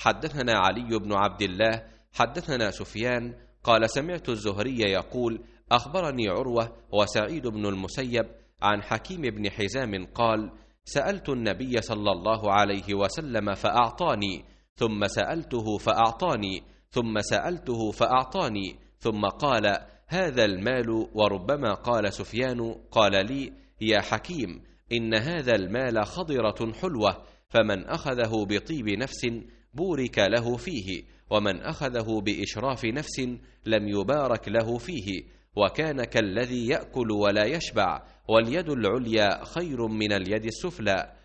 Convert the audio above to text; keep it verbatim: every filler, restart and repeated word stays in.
حدثنا علي بن عبد الله حدثنا سفيان قال سمعت الزهري يقول أخبرني عروة وسعيد بن المسيب عن حكيم بن حزام قال سألت النبي صلى الله عليه وسلم فأعطاني، ثم سألته فأعطاني، ثم سألته فأعطاني، ثم قال هذا المال. وربما قال سفيان قال لي يا حكيم إن هذا المال خضرة حلوة، فمن أخذه بطيب نفس بورك له فيه، ومن أخذه بإشراف نفس لم يبارك له فيه، وكان كالذي يأكل ولا يشبع، واليد العليا خير من اليد السفلى.